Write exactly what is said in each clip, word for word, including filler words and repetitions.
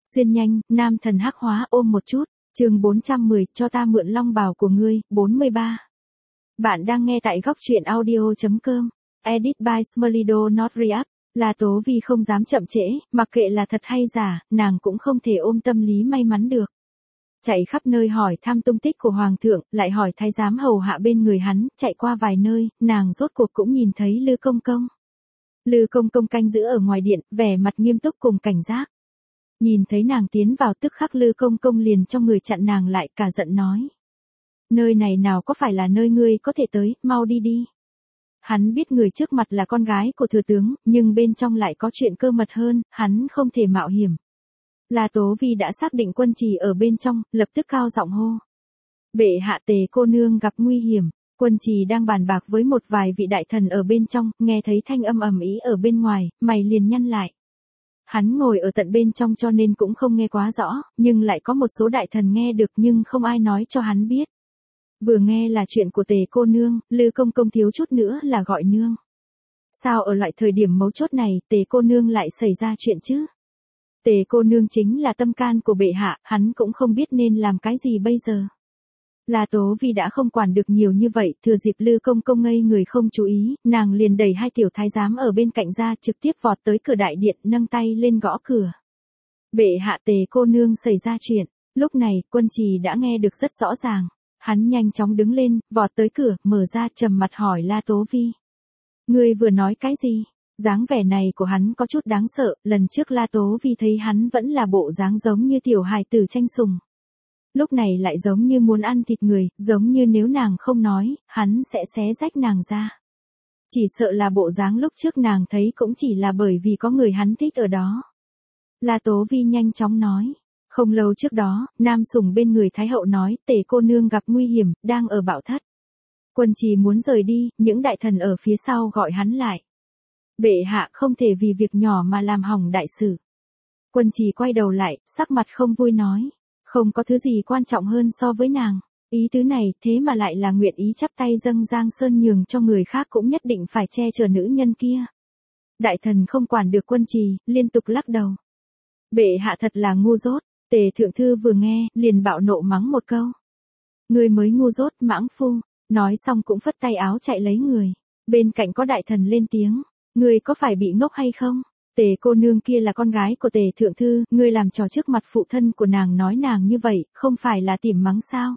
Xuyên nhanh, nam thần hắc hóa ôm một chút, chương bốn trăm mười, cho ta mượn long bào của ngươi, bốn mươi ba. Bạn đang nghe tại góc truyện audio.com, edit by Smolido Not React, là Tố Vi không dám chậm trễ, mặc kệ là thật hay giả, nàng cũng không thể ôm tâm lý may mắn được. Chạy khắp nơi hỏi thăm tung tích của Hoàng thượng, lại hỏi thái giám hầu hạ bên người hắn, chạy qua vài nơi, nàng rốt cuộc cũng nhìn thấy Lư Công Công. Lư Công Công canh giữ ở ngoài điện, vẻ mặt nghiêm túc cùng cảnh giác. Nhìn thấy nàng tiến vào tức khắc Lư Công Công liền cho người chặn nàng lại, cả giận nói. Nơi này nào có phải là nơi ngươi có thể tới, mau đi đi. Hắn biết người trước mặt là con gái của thừa tướng, nhưng bên trong lại có chuyện cơ mật hơn, hắn không thể mạo hiểm. Là Tố Vi đã xác định quân trì ở bên trong, lập tức cao giọng hô. Bệ hạ, Tề cô nương gặp nguy hiểm. Quân trì đang bàn bạc với một vài vị đại thần ở bên trong, nghe thấy thanh âm ầm ĩ ở bên ngoài, mày liền nhăn lại. Hắn ngồi ở tận bên trong cho nên cũng không nghe quá rõ, nhưng lại có một số đại thần nghe được nhưng không ai nói cho hắn biết. Vừa nghe là chuyện của Tề cô nương, Lư Công Công thiếu chút nữa là gọi nương. Sao ở loại thời điểm mấu chốt này, Tề cô nương lại xảy ra chuyện chứ? Tề cô nương chính là tâm can của bệ hạ, hắn cũng không biết nên làm cái gì bây giờ. Là Tố Vi đã không quản được nhiều như vậy, thừa dịp Lư Công Công ngây người không chú ý, nàng liền đẩy hai tiểu thái giám ở bên cạnh ra, trực tiếp vọt tới cửa đại điện, nâng tay lên gõ cửa. Bệ hạ, Tề cô nương xảy ra chuyện. Lúc này, quân trì đã nghe được rất rõ ràng. Hắn nhanh chóng đứng lên, vọt tới cửa, mở ra, trầm mặt hỏi La Tố Vi. Ngươi vừa nói cái gì? Dáng vẻ này của hắn có chút đáng sợ, lần trước La Tố Vi thấy hắn vẫn là bộ dáng giống như tiểu hài tử tranh sủng. Lúc này lại giống như muốn ăn thịt người, giống như nếu nàng không nói, hắn sẽ xé rách nàng ra. Chỉ sợ là bộ dáng lúc trước nàng thấy cũng chỉ là bởi vì có người hắn thích ở đó. La Tố Vi nhanh chóng nói. Không lâu trước đó, nam sủng bên người Thái hậu nói, Tề cô nương gặp nguy hiểm, đang ở Bảo Thất. Quân trì muốn rời đi, những đại thần ở phía sau gọi hắn lại. Bệ hạ không thể vì việc nhỏ mà làm hỏng đại sự. Quân trì quay đầu lại, sắc mặt không vui nói. Không có thứ gì quan trọng hơn so với nàng. Ý tứ này thế mà lại là nguyện ý chắp tay dâng Giang Sơn nhường cho người khác cũng nhất định phải che chở nữ nhân kia. Đại thần không quản được quân trì, liên tục lắc đầu. Bệ hạ thật là ngu dốt. Tề thượng thư vừa nghe, liền bạo nộ mắng một câu. Người mới ngu dốt, mãng phu. Nói xong cũng phất tay áo chạy lấy người. Bên cạnh có đại thần lên tiếng. Người có phải bị ngốc hay không? Tề cô nương kia là con gái của Tề thượng thư, ngươi làm trò trước mặt phụ thân của nàng nói nàng như vậy, không phải là tỉm mắng sao?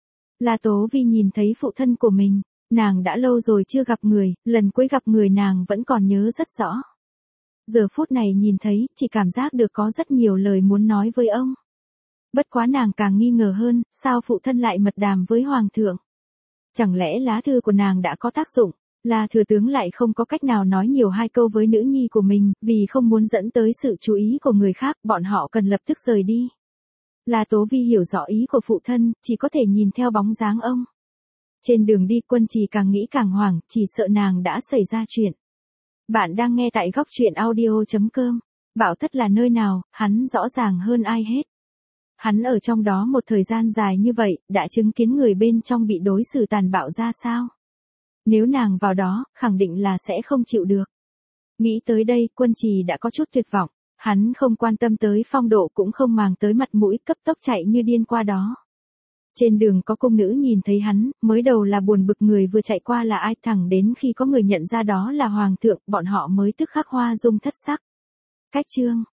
La Tố Vi nhìn thấy phụ thân của mình, nàng đã lâu rồi chưa gặp người, lần cuối gặp người nàng vẫn còn nhớ rất rõ. Giờ phút này nhìn thấy, chỉ cảm giác được có rất nhiều lời muốn nói với ông. Bất quá nàng càng nghi ngờ hơn, sao phụ thân lại mật đàm với hoàng thượng? Chẳng lẽ lá thư của nàng đã có tác dụng? Là thừa tướng lại không có cách nào nói nhiều hai câu với nữ nhi của mình, vì không muốn dẫn tới sự chú ý của người khác, bọn họ cần lập tức rời đi. Là Tố Vi hiểu rõ ý của phụ thân, chỉ có thể nhìn theo bóng dáng ông. Trên đường đi, quân trì càng nghĩ càng hoảng, chỉ sợ nàng đã xảy ra chuyện. Bạn đang nghe tại góc truyện audio.com. Bảo Thất là nơi nào, hắn rõ ràng hơn ai hết. Hắn ở trong đó một thời gian dài như vậy, đã chứng kiến người bên trong bị đối xử tàn bạo ra sao. Nếu nàng vào đó, khẳng định là sẽ không chịu được. Nghĩ tới đây, quân trì đã có chút tuyệt vọng. Hắn không quan tâm tới phong độ cũng không màng tới mặt mũi, cấp tốc chạy như điên qua đó. Trên đường có cung nữ nhìn thấy hắn, mới đầu là buồn bực người vừa chạy qua là ai, thẳng đến khi có người nhận ra đó là hoàng thượng, bọn họ mới tức khắc hoa dung thất sắc. Cách chương